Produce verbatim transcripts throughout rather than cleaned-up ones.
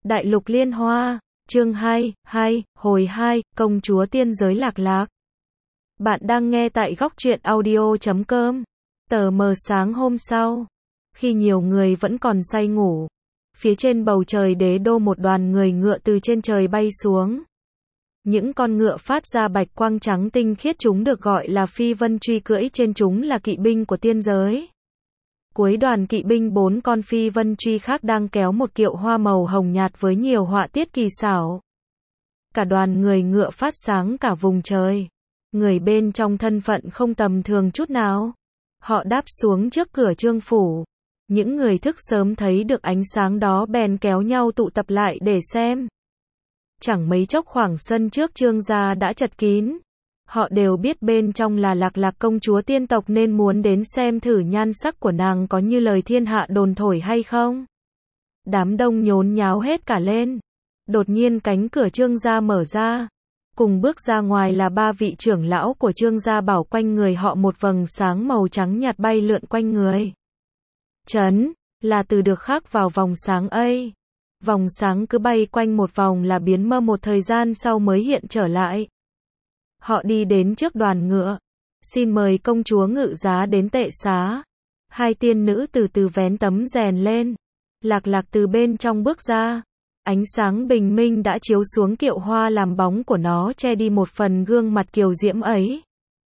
Đại lục liên hoa, chương hai, hai, hồi hai, công chúa tiên giới Lạc Lạc. Bạn đang nghe tại góc truyện audio chấm com. Tờ mờ sáng hôm sau, khi nhiều người vẫn còn say ngủ, phía trên bầu trời đế đô một đoàn người ngựa từ trên trời bay xuống. Những con ngựa phát ra bạch quang trắng tinh khiết, chúng được gọi là phi vân truy, cưỡi trên chúng là kỵ binh của tiên giới. Cuối đoàn kỵ binh, bốn con phi vân truy khác đang kéo một kiệu hoa màu hồng nhạt với nhiều họa tiết kỳ xảo. Cả đoàn người ngựa phát sáng cả vùng trời. Người bên trong thân phận không tầm thường chút nào. Họ đáp xuống trước cửa Trương phủ. Những người thức sớm thấy được ánh sáng đó bèn kéo nhau tụ tập lại để xem. Chẳng mấy chốc khoảng sân trước Trương gia đã chật kín. Họ đều biết bên trong là Lạc Lạc công chúa tiên tộc nên muốn đến xem thử nhan sắc của nàng có như lời thiên hạ đồn thổi hay không. Đám đông nhốn nháo hết cả lên. Đột nhiên cánh cửa Trương gia mở ra. Cùng bước ra ngoài là ba vị trưởng lão của Trương gia, bảo quanh người họ một vầng sáng màu trắng nhạt bay lượn quanh người. Chấn, là từ được khắc vào vòng sáng ấy. Vòng sáng cứ bay quanh một vòng là biến mất, một thời gian sau mới hiện trở lại. Họ đi đến trước đoàn ngựa. Xin mời công chúa ngự giá đến tệ xá. Hai tiên nữ từ từ vén tấm rèn lên. Lạc Lạc từ bên trong bước ra. Ánh sáng bình minh đã chiếu xuống kiệu hoa, làm bóng của nó che đi một phần gương mặt kiều diễm ấy.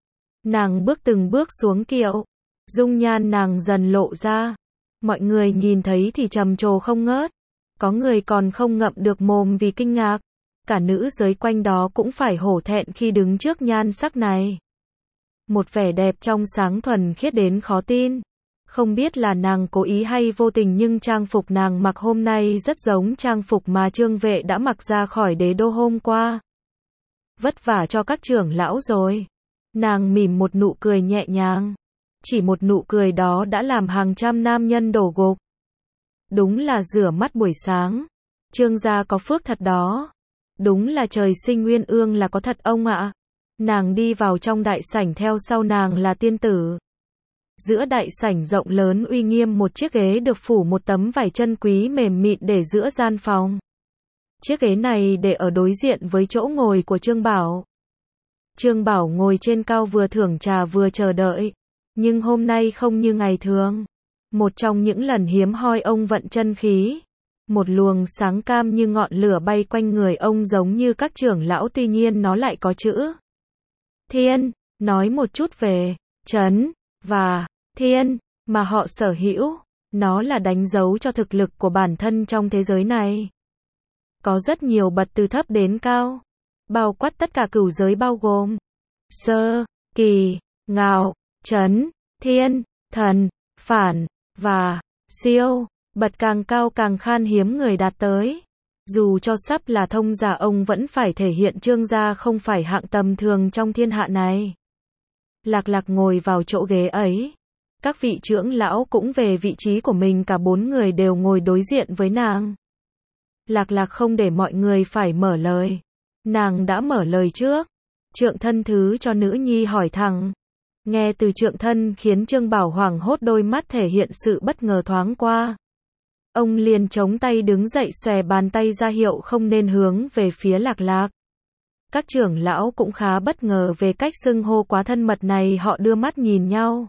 Nàng bước từng bước xuống kiệu. Dung nhan nàng dần lộ ra. Mọi người nhìn thấy thì trầm trồ không ngớt. Có người còn không ngậm được mồm vì kinh ngạc. Cả nữ giới quanh đó cũng phải hổ thẹn khi đứng trước nhan sắc này. Một vẻ đẹp trong sáng thuần khiết đến khó tin. Không biết là nàng cố ý hay vô tình, nhưng trang phục nàng mặc hôm nay rất giống trang phục mà Trương Vệ đã mặc ra khỏi đế đô hôm qua. Vất vả cho các trưởng lão rồi. Nàng mỉm một nụ cười nhẹ nhàng. Chỉ một nụ cười đó đã làm hàng trăm nam nhân đổ gục. Đúng là rửa mắt buổi sáng. Trương gia có phước thật đó. Đúng là trời sinh uyên ương là có thật ông ạ. Nàng đi vào trong đại sảnh, theo sau nàng là tiên tử. Giữa đại sảnh rộng lớn uy nghiêm, một chiếc ghế được phủ một tấm vải chân quý mềm mịn để giữa gian phòng. Chiếc ghế này để ở đối diện với chỗ ngồi của Trương Bảo. Trương Bảo ngồi trên cao, vừa thưởng trà vừa chờ đợi. Nhưng hôm nay không như ngày thường. Một trong những lần hiếm hoi ông vận chân khí. Một luồng sáng cam như ngọn lửa bay quanh người ông, giống như các trưởng lão, tuy nhiên nó lại có chữ thiên, nói một chút về chấn và thiên mà họ sở hữu. Nó là đánh dấu cho thực lực của bản thân trong thế giới này. Có rất nhiều bậc từ thấp đến cao, bao quát tất cả cửu giới, bao gồm sơ, kỳ, ngạo, chấn, thiên, thần, phản và siêu. Bậc càng cao càng khan hiếm người đạt tới. Dù cho sắp là thông giả, ông vẫn phải thể hiện Trương gia không phải hạng tầm thường trong thiên hạ này. Lạc Lạc ngồi vào chỗ ghế ấy. Các vị trưởng lão cũng về vị trí của mình, cả bốn người đều ngồi đối diện với nàng. Lạc Lạc không để mọi người phải mở lời. Nàng đã mở lời trước. Trượng thân thứ cho nữ nhi hỏi thẳng. Nghe từ trượng thân khiến Trương Bảo hoảng hốt, đôi mắt thể hiện sự bất ngờ thoáng qua. Ông liền chống tay đứng dậy, xòe bàn tay ra hiệu không nên hướng về phía Lạc Lạc. Các trưởng lão cũng khá bất ngờ về cách xưng hô quá thân mật này, họ đưa mắt nhìn nhau.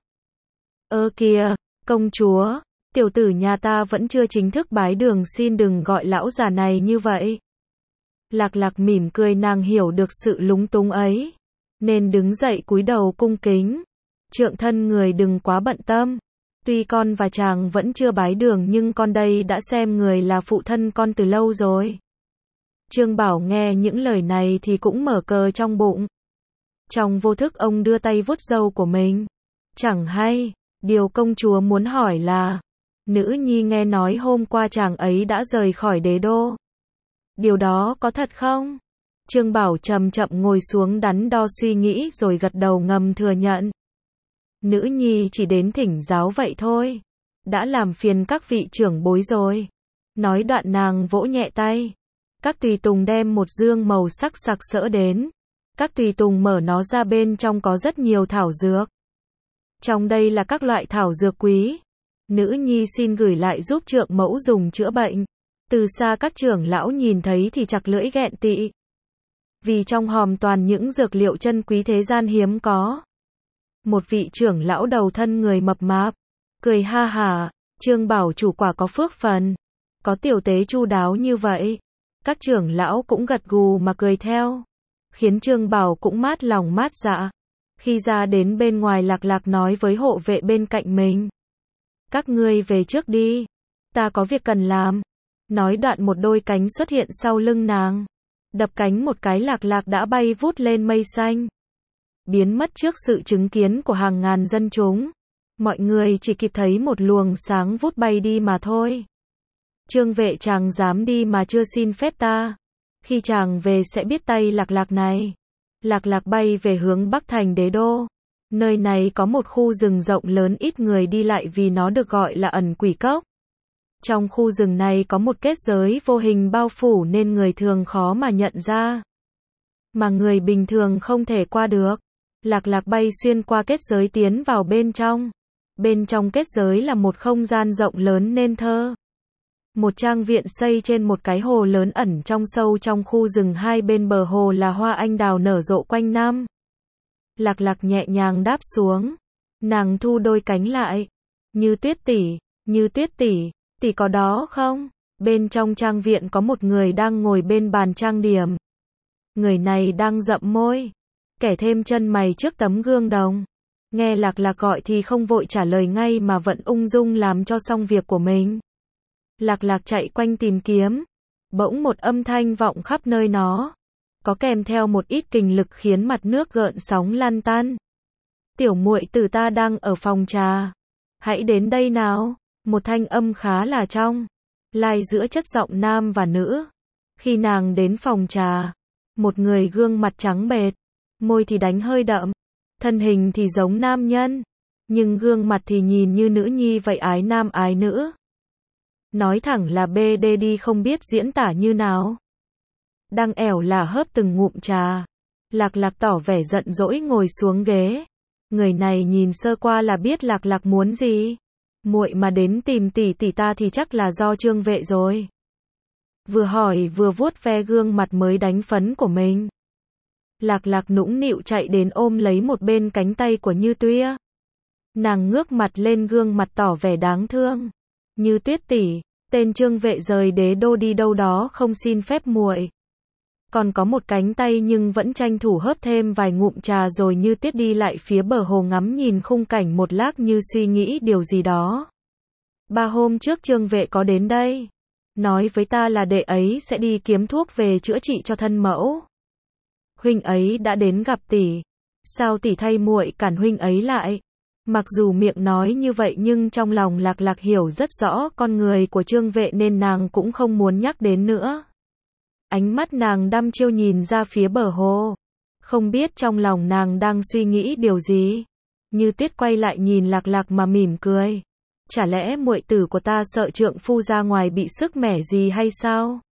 Ơ kìa, công chúa, tiểu tử nhà ta vẫn chưa chính thức bái đường, xin đừng gọi lão già này như vậy. Lạc Lạc mỉm cười, nàng hiểu được sự lúng túng ấy, nên đứng dậy cúi đầu cung kính. Trượng thân người đừng quá bận tâm. Tuy con và chàng vẫn chưa bái đường, nhưng con đây đã xem người là phụ thân con từ lâu rồi. Trương Bảo nghe những lời này thì cũng mở cờ trong bụng. Trong vô thức ông đưa tay vuốt râu của mình. Chẳng hay, điều công chúa muốn hỏi là, nữ nhi nghe nói hôm qua chàng ấy đã rời khỏi đế đô. Điều đó có thật không? Trương Bảo chậm chậm ngồi xuống, đắn đo suy nghĩ rồi gật đầu ngầm thừa nhận. Nữ nhi chỉ đến thỉnh giáo vậy thôi. Đã làm phiền các vị trưởng bối rồi. Nói đoạn nàng vỗ nhẹ tay. Các tùy tùng đem một dương màu sắc sặc sỡ đến. Các tùy tùng mở nó ra, bên trong có rất nhiều thảo dược. Trong đây là các loại thảo dược quý. Nữ nhi xin gửi lại giúp trượng mẫu dùng chữa bệnh. Từ xa các trưởng lão nhìn thấy thì chặt lưỡi nghẹn tị. Vì trong hòm toàn những dược liệu chân quý thế gian hiếm có. Một vị trưởng lão đầu thân người mập mạp, cười ha hả, Trương Bảo chủ quả có phước phần, có tiểu tế chu đáo như vậy. Các trưởng lão cũng gật gù mà cười theo, khiến Trương Bảo cũng mát lòng mát dạ. Khi ra đến bên ngoài, Lạc Lạc nói với hộ vệ bên cạnh mình. Các ngươi về trước đi, ta có việc cần làm. Nói đoạn một đôi cánh xuất hiện sau lưng nàng. Đập cánh một cái, Lạc Lạc đã bay vút lên mây xanh. Biến mất trước sự chứng kiến của hàng ngàn dân chúng. Mọi người chỉ kịp thấy một luồng sáng vút bay đi mà thôi. Trương vệ chàng dám đi mà chưa xin phép ta. Khi chàng về sẽ biết tay Lạc Lạc này. Lạc Lạc bay về hướng Bắc thành đế đô. Nơi này có một khu rừng rộng lớn ít người đi lại vì nó được gọi là ẩn quỷ cốc. Trong khu rừng này có một kết giới vô hình bao phủ nên người thường khó mà nhận ra. Mà người bình thường không thể qua được. Lạc Lạc bay xuyên qua kết giới tiến vào bên trong. Bên trong kết giới là một không gian rộng lớn nên thơ. Một trang viện xây trên một cái hồ lớn ẩn trong sâu trong khu rừng, hai bên bờ hồ là hoa anh đào nở rộ quanh năm. Lạc Lạc nhẹ nhàng đáp xuống. Nàng thu đôi cánh lại. Như Tuyết tỷ, Như Tuyết tỷ, tỷ có đó không? Bên trong trang viện có một người đang ngồi bên bàn trang điểm. Người này đang rậm môi, kẻ thêm chân mày trước tấm gương đồng. Nghe Lạc Lạc gọi thì không vội trả lời ngay mà vẫn ung dung làm cho xong việc của mình. Lạc Lạc chạy quanh tìm kiếm. Bỗng một âm thanh vọng khắp nơi nó. Có kèm theo một ít kình lực khiến mặt nước gợn sóng lan tan. Tiểu muội tử ta đang ở phòng trà. Hãy đến đây nào. Một thanh âm khá là trong lai giữa chất giọng nam và nữ. Khi nàng đến phòng trà, một người gương mặt trắng bệch, môi thì đánh hơi đậm, thân hình thì giống nam nhân, nhưng gương mặt thì nhìn như nữ nhi vậy, ái nam ái nữ. Nói thẳng là bê đê đi, không biết diễn tả như nào. Đang ẻo là hớp từng ngụm trà. Lạc Lạc tỏ vẻ giận dỗi ngồi xuống ghế. Người này nhìn sơ qua là biết Lạc Lạc muốn gì. Muội mà đến tìm tỷ tỷ ta thì chắc là do Trương vệ rồi. Vừa hỏi vừa vuốt ve gương mặt mới đánh phấn của mình. Lạc Lạc nũng nịu chạy đến ôm lấy một bên cánh tay của Như Tuyết. Nàng ngước mặt lên gương mặt tỏ vẻ đáng thương. Như Tuyết tỷ, tên Trương vệ rời đế đô đi đâu đó không xin phép muội. Còn có một cánh tay nhưng vẫn tranh thủ hớp thêm vài ngụm trà rồi Như Tuyết đi lại phía bờ hồ ngắm nhìn khung cảnh một lát như suy nghĩ điều gì đó. Ba hôm trước Trương vệ có đến đây. Nói với ta là đệ ấy sẽ đi kiếm thuốc về chữa trị cho thân mẫu. Huynh ấy đã đến gặp tỷ. Sao tỷ thay muội cản huynh ấy lại? Mặc dù miệng nói như vậy nhưng trong lòng Lạc Lạc hiểu rất rõ con người của Trương vệ nên nàng cũng không muốn nhắc đến nữa. Ánh mắt nàng đăm chiêu nhìn ra phía bờ hồ. Không biết trong lòng nàng đang suy nghĩ điều gì. Như Tuyết quay lại nhìn Lạc Lạc mà mỉm cười. Chả lẽ muội tử của ta sợ trượng phu ra ngoài bị sức mẻ gì hay sao?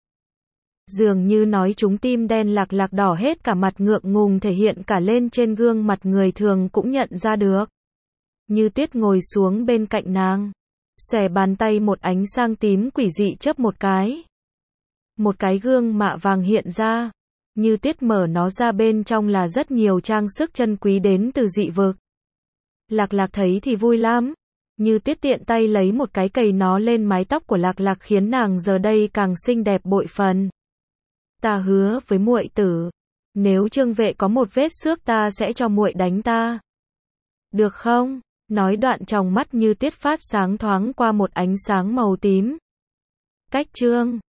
Dường như nói trúng tim đen, Lạc Lạc đỏ hết cả mặt, ngượng ngùng thể hiện cả lên trên gương mặt, người thường cũng nhận ra được. Như Tuyết ngồi xuống bên cạnh nàng. Xòe bàn tay, một ánh sang tím quỷ dị chớp một cái. Một cái gương mạ vàng hiện ra. Như Tuyết mở nó ra, bên trong là rất nhiều trang sức chân quý đến từ dị vực. Lạc Lạc thấy thì vui lắm. Như Tuyết tiện tay lấy một cái cầy nó lên mái tóc của Lạc Lạc khiến nàng giờ đây càng xinh đẹp bội phần. Ta hứa với muội tử, nếu Trương vệ có một vết xước ta sẽ cho muội đánh ta. Được không? Nói đoạn trong mắt Như Tuyết phát sáng, thoáng qua một ánh sáng màu tím. Cách Trương